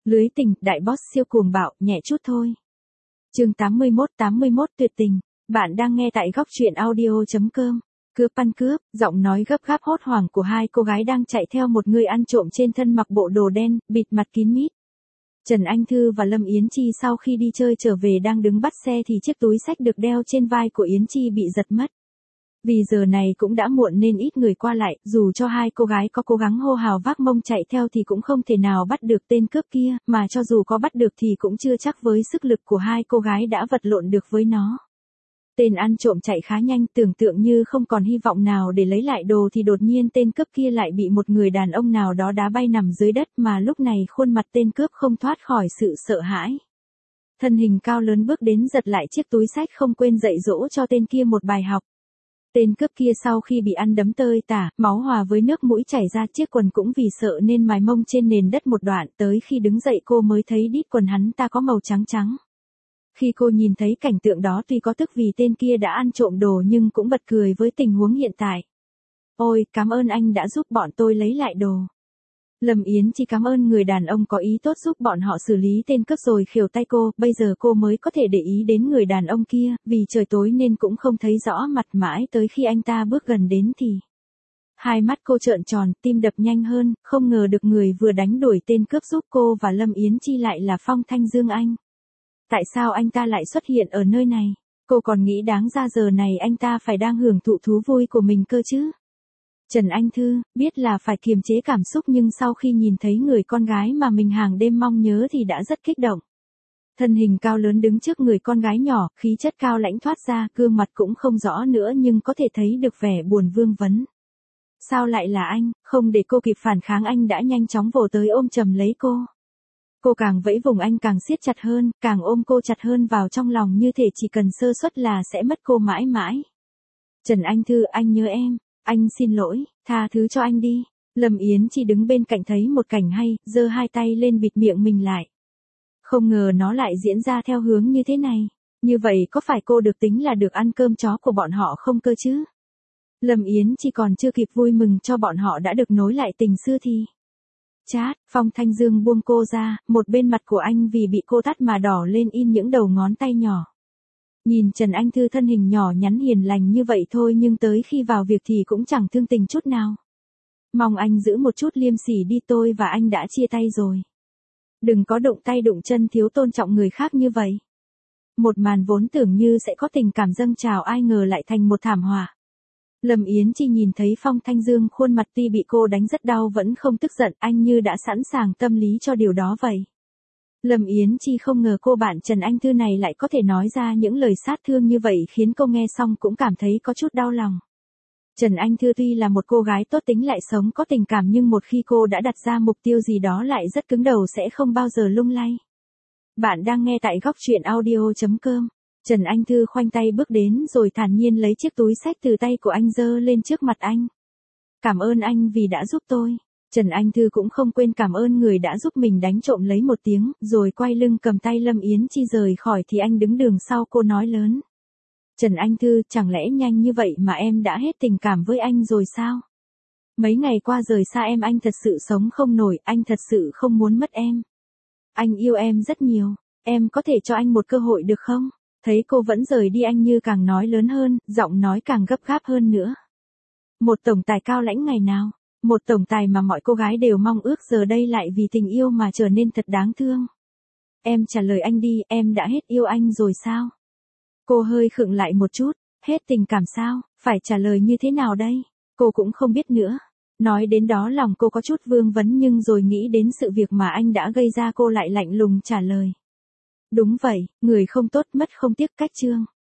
Lưới tình, đại boss siêu cuồng bạo, nhẹ chút thôi. Chương 81 tuyệt tình. Bạn đang nghe tại góc truyện audio.com. Cướp ăn cướp, giọng nói gấp gáp hốt hoảng của hai cô gái đang chạy theo một người ăn trộm trên thân mặc bộ đồ đen, bịt mặt kín mít. Trần Anh Thư và Lâm Yến Chi sau khi đi chơi trở về đang đứng bắt xe thì chiếc túi xách được đeo trên vai của Yến Chi bị giật mất. Vì giờ này cũng đã muộn nên ít người qua lại, dù cho hai cô gái có cố gắng hô hào vác mông chạy theo thì cũng không thể nào bắt được tên cướp kia, mà cho dù có bắt được thì cũng chưa chắc với sức lực của hai cô gái đã vật lộn được với nó. Tên ăn trộm chạy khá nhanh, tưởng tượng như không còn hy vọng nào để lấy lại đồ thì đột nhiên tên cướp kia lại bị một người đàn ông nào đó đá bay nằm dưới đất, mà lúc này khuôn mặt tên cướp không thoát khỏi sự sợ hãi. Thân hình cao lớn bước đến giật lại chiếc túi xách, không quên dạy dỗ cho tên kia một bài học. Tên cướp kia sau khi bị ăn đấm tơi tả, máu hòa với nước mũi chảy ra, chiếc quần cũng vì sợ nên mài mông trên nền đất một đoạn, tới khi đứng dậy cô mới thấy đít quần hắn ta có màu trắng trắng. Khi cô nhìn thấy cảnh tượng đó tuy có tức vì tên kia đã ăn trộm đồ nhưng cũng bật cười với tình huống hiện tại. Ôi, cảm ơn anh đã giúp bọn tôi lấy lại đồ. Lâm Yến Chi cảm ơn người đàn ông có ý tốt giúp bọn họ xử lý tên cướp rồi khều tay cô, bây giờ cô mới có thể để ý đến người đàn ông kia, vì trời tối nên cũng không thấy rõ mặt, mãi tới khi anh ta bước gần đến thì hai mắt cô trợn tròn, tim đập nhanh hơn, không ngờ được người vừa đánh đuổi tên cướp giúp cô và Lâm Yến Chi lại là Phong Thanh Dương Anh. Tại sao anh ta lại xuất hiện ở nơi này? Cô còn nghĩ đáng ra giờ này anh ta phải đang hưởng thụ thú vui của mình cơ chứ. Trần Anh Thư, biết là phải kiềm chế cảm xúc nhưng sau khi nhìn thấy người con gái mà mình hàng đêm mong nhớ thì đã rất kích động. Thân hình cao lớn đứng trước người con gái nhỏ, khí chất cao lãnh thoát ra, gương mặt cũng không rõ nữa nhưng có thể thấy được vẻ buồn vương vấn. Sao lại là anh? Không để cô kịp phản kháng, anh đã nhanh chóng vồ tới ôm chầm lấy cô. Cô càng vẫy vùng anh càng siết chặt hơn, càng ôm cô chặt hơn vào trong lòng, như thể chỉ cần sơ suất là sẽ mất cô mãi mãi. Trần Anh Thư, anh nhớ em. Anh xin lỗi, tha thứ cho anh đi. Lâm Yến Chi đứng bên cạnh thấy một cảnh hay, giơ hai tay lên bịt miệng mình lại. Không ngờ nó lại diễn ra theo hướng như thế này. Như vậy có phải cô được tính là được ăn cơm chó của bọn họ không cơ chứ? Lâm Yến Chi còn chưa kịp vui mừng cho bọn họ đã được nối lại tình xưa thì chát, Phong Thanh Dương buông cô ra, một bên mặt của anh vì bị cô tát mà đỏ lên in những đầu ngón tay nhỏ. Nhìn Trần Anh Thư thân hình nhỏ nhắn hiền lành như vậy thôi nhưng tới khi vào việc thì cũng chẳng thương tình chút nào. Mong anh giữ một chút liêm sỉ đi, tôi và anh đã chia tay rồi. Đừng có đụng tay đụng chân thiếu tôn trọng người khác như vậy. Một màn vốn tưởng như sẽ có tình cảm dâng trào ai ngờ lại thành một thảm họa. Lâm Yến Chi nhìn thấy Phong Thanh Dương khuôn mặt tuy bị cô đánh rất đau vẫn không tức giận, anh như đã sẵn sàng tâm lý cho điều đó vậy. Lâm Yến Chi không ngờ cô bạn Trần Anh Thư này lại có thể nói ra những lời sát thương như vậy, khiến cô nghe xong cũng cảm thấy có chút đau lòng. Trần Anh Thư tuy là một cô gái tốt tính lại sống có tình cảm nhưng một khi cô đã đặt ra mục tiêu gì đó lại rất cứng đầu, sẽ không bao giờ lung lay. Bạn đang nghe tại góc truyện audio.com. Trần Anh Thư khoanh tay bước đến rồi thản nhiên lấy chiếc túi xách từ tay của anh giơ lên trước mặt anh. Cảm ơn anh vì đã giúp tôi. Trần Anh Thư cũng không quên cảm ơn người đã giúp mình đánh trộm lấy một tiếng, rồi quay lưng cầm tay Lâm Yến Chi rời khỏi thì anh đứng đường sau cô nói lớn. Trần Anh Thư, chẳng lẽ nhanh như vậy mà em đã hết tình cảm với anh rồi sao? Mấy ngày qua rời xa em anh thật sự sống không nổi, anh thật sự không muốn mất em. Anh yêu em rất nhiều, em có thể cho anh một cơ hội được không? Thấy cô vẫn rời đi anh như càng nói lớn hơn, giọng nói càng gấp gáp hơn nữa. Một tổng tài cao lãnh ngày nào, một tổng tài mà mọi cô gái đều mong ước giờ đây lại vì tình yêu mà trở nên thật đáng thương. Em trả lời anh đi, em đã hết yêu anh rồi sao? Cô hơi khựng lại một chút, hết tình cảm sao, phải trả lời như thế nào đây? Cô cũng không biết nữa. Nói đến đó lòng cô có chút vương vấn nhưng rồi nghĩ đến sự việc mà anh đã gây ra cô lại lạnh lùng trả lời. Đúng vậy, người không tốt mất không tiếc cách chương.